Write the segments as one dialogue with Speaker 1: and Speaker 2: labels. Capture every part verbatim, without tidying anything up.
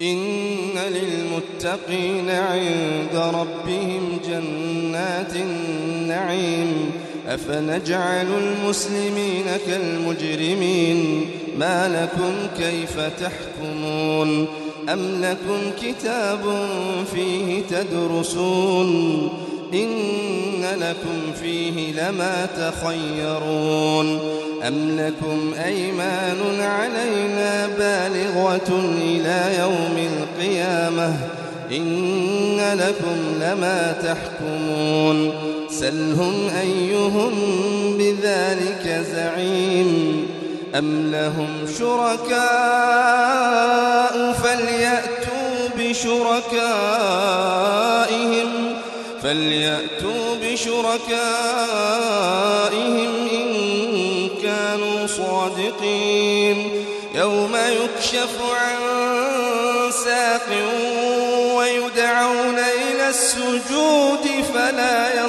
Speaker 1: إن للمتقين عند ربهم جنات النعيم أفنجعل المسلمين كالمجرمين ما لكم كيف تحكمون أم لكم كتاب فيه تدرسون إن لكم فيه لما تخيرون أم لكم أيمان علينا بالغة إلى يوم القيامة إن لكم لما تحكمون سلهم أيهم بذلك زعيم أم لهم شركاء فليأتوا بشركائهم فليأتوا بشركائهم إن كانوا صادقين يوم يكشف عن ساق ويدعون إلى السجود فلا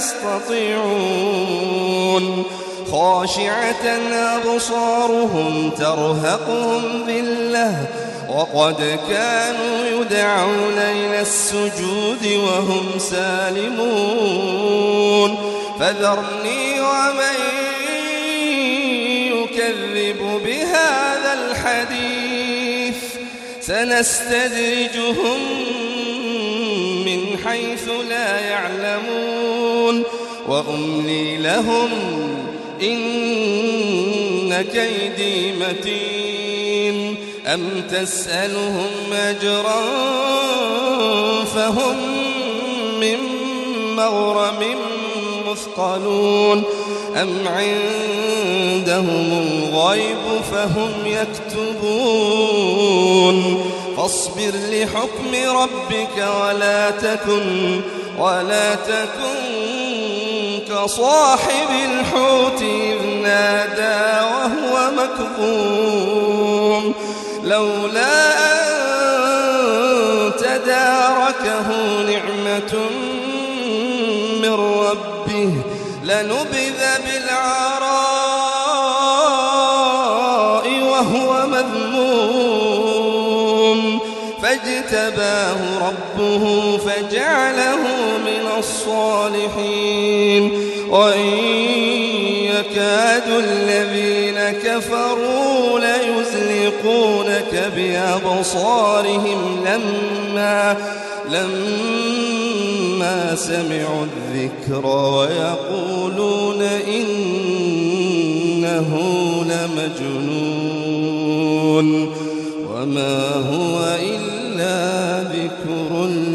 Speaker 1: يستطيعون خاشعة أبصارهم ترهقهم ذلة وقد كانوا يدعون إلى السجود وهم سالمون فذرني ومن يكذب بهذا الحديث سنستدرجهم من حيث لا يعلمون وأملي لهم إن كيدي متين أم تسألهم أجرا فهم من مغرم مثقلون أم عندهم الغيب فهم يكتبون فاصبر لحكم ربك ولا تكن ولا تكن كصاحب الحوت إذ نادى وهو مكظوم لولا أن تداركه نعمة من ربه لنبذ بالعراء وهو مذموم فاجتباه ربه فجعله من الصالحين وإن يكاد الذين كفروا ليزلقونك بأبصارهم لما لما سمعوا الذكر ويقولون إنه لمجنون وما هو إلا ذكر